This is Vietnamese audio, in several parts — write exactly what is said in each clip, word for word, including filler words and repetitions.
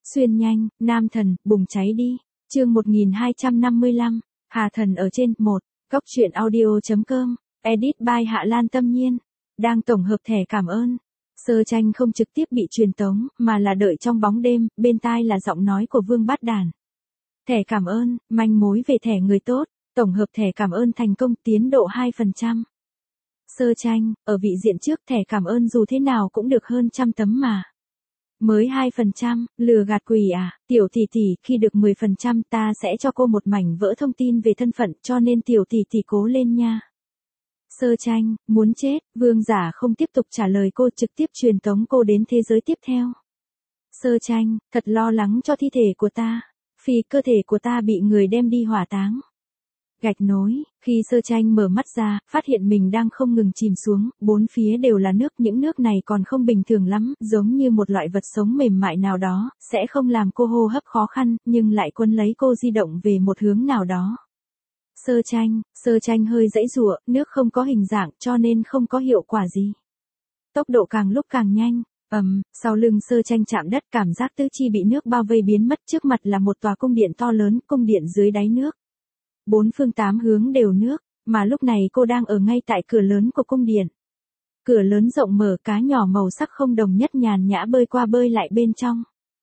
Xuyên nhanh, nam thần, bùng cháy đi. Chương một nghìn hai trăm năm mươi lăm, Hà Thần ở trên, một, Cóc truyện audio.com, edit by Hạ Lan Tâm Nhiên. Đang tổng hợp thẻ cảm ơn. Sơ tranh không trực tiếp bị truyền tống, mà là đợi trong bóng đêm, bên tai là giọng nói của Vương Bát Đản. Thẻ cảm ơn, manh mối về thẻ người tốt, tổng hợp thẻ cảm ơn thành công tiến độ hai phần trăm. Sơ tranh, ở vị diện trước thẻ cảm ơn dù thế nào cũng được hơn trăm tấm mà. Mới hai phần trăm, lừa gạt quỷ à, tiểu tỷ tỷ, khi được mười phần trăm ta sẽ cho cô một mảnh vỡ thông tin về thân phận, cho nên tiểu tỷ tỷ cố lên nha. Sơ tranh, muốn chết, Vương giả không tiếp tục trả lời cô, trực tiếp truyền tống cô đến thế giới tiếp theo. Sơ tranh, thật lo lắng cho thi thể của ta, vì cơ thể của ta bị người đem đi hỏa táng. Gạch nối, khi sơ tranh mở mắt ra, phát hiện mình đang không ngừng chìm xuống, bốn phía đều là nước, những nước này còn không bình thường lắm, giống như một loại vật sống mềm mại nào đó, sẽ không làm cô hô hấp khó khăn, nhưng lại quấn lấy cô di động về một hướng nào đó. Sơ tranh, sơ tranh hơi giãy giụa, nước không có hình dạng cho nên không có hiệu quả gì. Tốc độ càng lúc càng nhanh. Ầm, um, sau lưng sơ tranh chạm đất, cảm giác tứ chi bị nước bao vây biến mất, trước mặt là một tòa cung điện to lớn, cung điện dưới đáy nước. Bốn phương tám hướng đều nước, mà lúc này cô đang ở ngay tại cửa lớn của cung điện. Cửa lớn rộng mở, cá nhỏ màu sắc không đồng nhất nhàn nhã bơi qua bơi lại bên trong.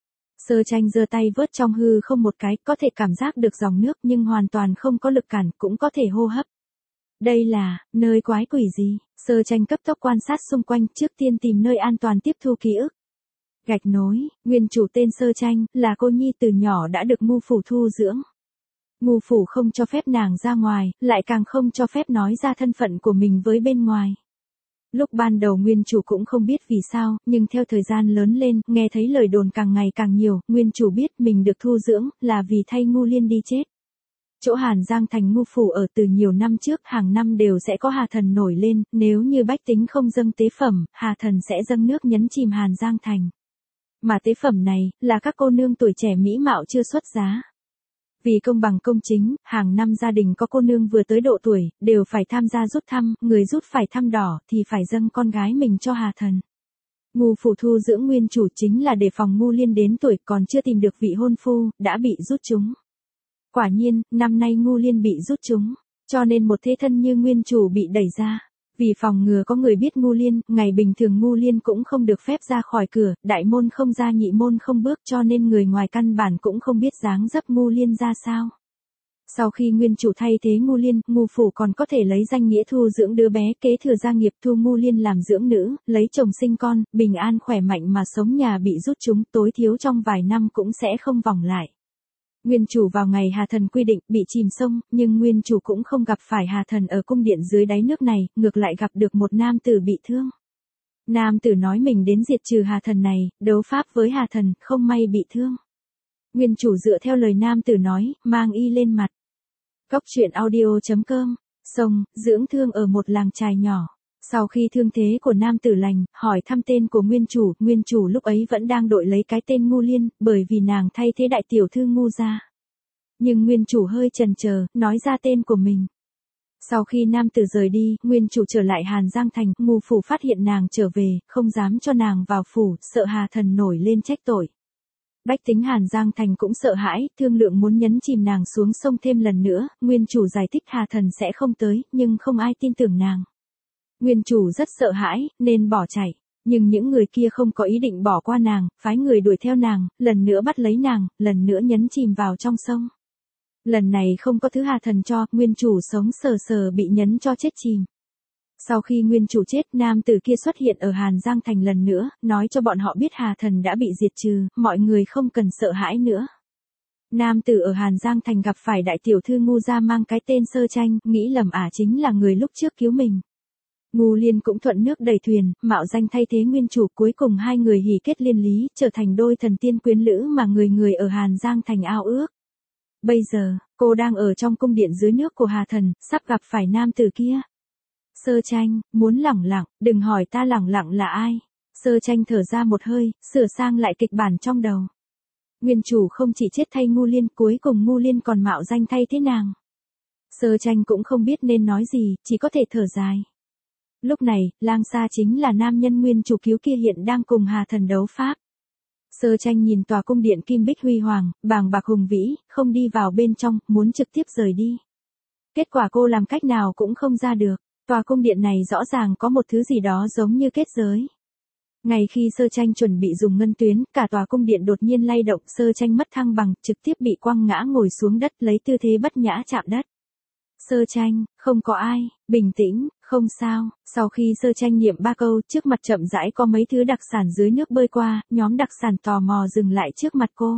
Sơ tranh giơ tay vớt trong hư không một cái, có thể cảm giác được dòng nước nhưng hoàn toàn không có lực cản, cũng có thể hô hấp. Đây là, nơi quái quỷ gì? Sơ tranh cấp tốc quan sát xung quanh, trước tiên tìm nơi an toàn tiếp thu ký ức. Gạch nối, nguyên chủ tên sơ tranh, là cô nhi từ nhỏ đã được ngu phủ thu dưỡng. Ngu phủ không cho phép nàng ra ngoài, lại càng không cho phép nói ra thân phận của mình với bên ngoài. Lúc ban đầu nguyên chủ cũng không biết vì sao, nhưng theo thời gian lớn lên, nghe thấy lời đồn càng ngày càng nhiều, nguyên chủ biết mình được thu dưỡng, là vì thay Ngu Liên đi chết. Chỗ Hàn Giang Thành ngu phủ ở từ nhiều năm trước, hàng năm đều sẽ có Hà Thần nổi lên, nếu như bách tính không dâng tế phẩm, Hà Thần sẽ dâng nước nhấn chìm Hàn Giang Thành. Mà tế phẩm này, là các cô nương tuổi trẻ mỹ mạo chưa xuất giá. Vì công bằng công chính, hàng năm gia đình có cô nương vừa tới độ tuổi, đều phải tham gia rút thăm, người rút phải thăm đỏ thì phải dâng con gái mình cho Hà Thần. Ngu phủ thu dưỡng nguyên chủ chính là để phòng Ngu Liên đến tuổi còn chưa tìm được vị hôn phu, đã bị rút chúng. Quả nhiên, năm nay Ngu Liên bị rút chúng, cho nên một thế thân như nguyên chủ bị đẩy ra. Vì phòng ngừa có người biết Ngu Liên, ngày bình thường Ngu Liên cũng không được phép ra khỏi cửa, đại môn không ra nhị môn không bước, cho nên người ngoài căn bản cũng không biết dáng dấp Ngu Liên ra sao. Sau khi nguyên chủ thay thế Ngu Liên, Ngu phủ còn có thể lấy danh nghĩa thu dưỡng đứa bé, kế thừa gia nghiệp, thu Ngu Liên làm dưỡng nữ, lấy chồng sinh con, bình an khỏe mạnh mà sống. Nhà bị rút chúng, tối thiếu trong vài năm cũng sẽ không vòng lại. Nguyên chủ vào ngày Hà Thần quy định bị chìm sông, nhưng nguyên chủ cũng không gặp phải Hà Thần ở cung điện dưới đáy nước này, ngược lại gặp được một nam tử bị thương. Nam tử nói mình đến diệt trừ Hà Thần này, đấu pháp với Hà Thần, không may bị thương. Nguyên chủ dựa theo lời nam tử nói, mang y lên mặt. Cóc truyện audio.com, sông, dưỡng thương ở một làng chài nhỏ. Sau khi thương thế của nam tử lành, hỏi thăm tên của nguyên chủ, nguyên chủ lúc ấy vẫn đang đội lấy cái tên Ngu Liên, bởi vì nàng thay thế đại tiểu thư Ngu gia. Nhưng nguyên chủ hơi chần chờ, nói ra tên của mình. Sau khi nam tử rời đi, nguyên chủ trở lại Hàn Giang Thành, Ngu phủ phát hiện nàng trở về, không dám cho nàng vào phủ, sợ Hà Thần nổi lên trách tội. Bách tính Hàn Giang Thành cũng sợ hãi, thương lượng muốn nhấn chìm nàng xuống sông thêm lần nữa, nguyên chủ giải thích Hà Thần sẽ không tới, nhưng không ai tin tưởng nàng. Nguyên chủ rất sợ hãi, nên bỏ chạy. Nhưng những người kia không có ý định bỏ qua nàng, phái người đuổi theo nàng, lần nữa bắt lấy nàng, lần nữa nhấn chìm vào trong sông. Lần này không có thứ Hà Thần cho, nguyên chủ sống sờ sờ bị nhấn cho chết chìm. Sau khi nguyên chủ chết, nam tử kia xuất hiện ở Hàn Giang Thành lần nữa, nói cho bọn họ biết Hà Thần đã bị diệt trừ, mọi người không cần sợ hãi nữa. Nam tử ở Hàn Giang Thành gặp phải đại tiểu thư Ngu gia mang cái tên sơ tranh, nghĩ lầm ả chính là người lúc trước cứu mình. Ngu Liên cũng thuận nước đẩy thuyền, mạo danh thay thế nguyên chủ, cuối cùng hai người hỉ kết liên lý, trở thành đôi thần tiên quyến lữ mà người người ở Hàn Giang Thành ao ước. Bây giờ, cô đang ở trong cung điện dưới nước của Hà Thần, sắp gặp phải nam tử kia. Sơ tranh, muốn lẳng lặng, đừng hỏi ta lẳng lặng là ai. Sơ tranh thở ra một hơi, sửa sang lại kịch bản trong đầu. Nguyên chủ không chỉ chết thay Ngu Liên, cuối cùng Ngu Liên còn mạo danh thay thế nàng. Sơ tranh cũng không biết nên nói gì, chỉ có thể thở dài. Lúc này, Lang Sa chính là nam nhân nguyên chủ cứu kia hiện đang cùng Hà Thần đấu pháp. Sơ tranh nhìn tòa cung điện kim bích huy hoàng, bàng bạc hùng vĩ, không đi vào bên trong, muốn trực tiếp rời đi. Kết quả cô làm cách nào cũng không ra được. Tòa cung điện này rõ ràng có một thứ gì đó giống như kết giới. Ngay khi sơ tranh chuẩn bị dùng ngân tuyến, cả tòa cung điện đột nhiên lay động, sơ tranh mất thăng bằng, trực tiếp bị quăng ngã ngồi xuống đất lấy tư thế bất nhã chạm đất. Sơ tranh, không có ai, bình tĩnh, không sao. Sau khi sơ tranh niệm ba câu, trước mặt chậm rãi có mấy thứ đặc sản dưới nước bơi qua, nhóm đặc sản tò mò dừng lại trước mặt cô.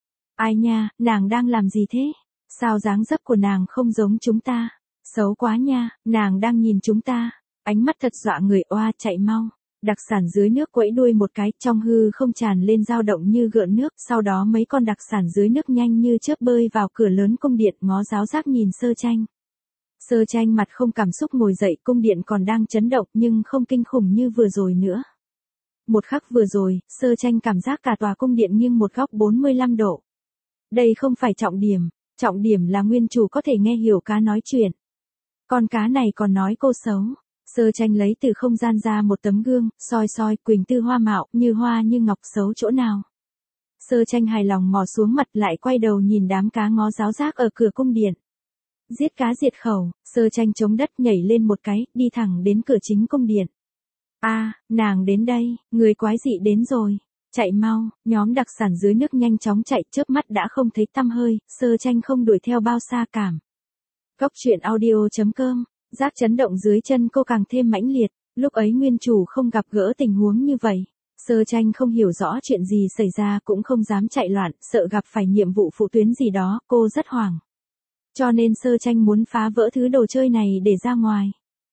Ai nha, nàng đang làm gì thế? Sao dáng dấp của nàng không giống chúng ta? Xấu quá nha, nàng đang nhìn chúng ta. Ánh mắt thật dọa người, oa, chạy mau. Đặc sản dưới nước quẫy đuôi một cái, trong hư không tràn lên dao động như gợn nước, sau đó mấy con đặc sản dưới nước nhanh như chớp bơi vào cửa lớn cung điện, ngó giáo giác nhìn sơ tranh. Sơ tranh mặt không cảm xúc ngồi dậy, cung điện còn đang chấn động nhưng không kinh khủng như vừa rồi nữa. Một khắc vừa rồi, sơ tranh cảm giác cả tòa cung điện nghiêng một góc bốn mươi lăm độ. Đây không phải trọng điểm, trọng điểm là nguyên chủ có thể nghe hiểu cá nói chuyện. Con cá này còn nói cô xấu. Sơ tranh lấy từ không gian ra một tấm gương, soi soi, Quỳnh Tư hoa mạo, như hoa như ngọc, xấu chỗ nào. Sơ tranh hài lòng mò xuống mặt, lại quay đầu nhìn đám cá ngó giáo giác ở cửa cung điện. Giết cá diệt khẩu, sơ tranh chống đất nhảy lên một cái, đi thẳng đến cửa chính cung điện. A, à, nàng đến đây, người quái dị đến rồi. Chạy mau, nhóm đặc sản dưới nước nhanh chóng chạy, chớp mắt đã không thấy tăm hơi, sơ tranh không đuổi theo bao xa cảm. Góc truyện audio chấm com, giác chấn động dưới chân cô càng thêm mãnh liệt, lúc ấy nguyên chủ không gặp gỡ tình huống như vậy. Sơ tranh không hiểu rõ chuyện gì xảy ra cũng không dám chạy loạn, sợ gặp phải nhiệm vụ phụ tuyến gì đó, cô rất hoảng. Cho nên sơ tranh muốn phá vỡ thứ đồ chơi này để ra ngoài.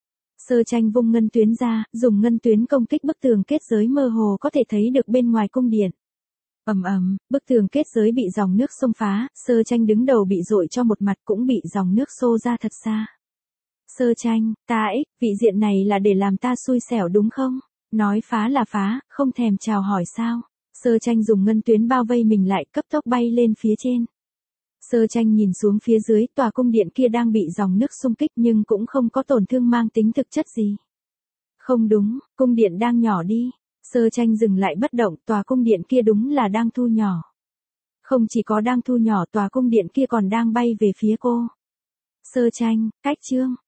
Sơ tranh vung ngân tuyến ra, dùng ngân tuyến công kích bức tường kết giới mơ hồ có thể thấy được bên ngoài cung điện. Ầm ầm, bức tường kết giới bị dòng nước xông phá, sơ tranh đứng đầu bị dội cho một mặt cũng bị dòng nước xô ra thật xa. Sơ tranh, ta ích, vị diện này là để làm ta xui xẻo đúng không? Nói phá là phá, không thèm chào hỏi sao? Sơ tranh dùng ngân tuyến bao vây mình lại, cấp tốc bay lên phía trên. Sơ tranh nhìn xuống phía dưới, tòa cung điện kia đang bị dòng nước xung kích nhưng cũng không có tổn thương mang tính thực chất gì. Không đúng, cung điện đang nhỏ đi. Sơ tranh dừng lại bất động, tòa cung điện kia đúng là đang thu nhỏ. Không chỉ có đang thu nhỏ, tòa cung điện kia còn đang bay về phía cô. Sơ tranh, cách chương.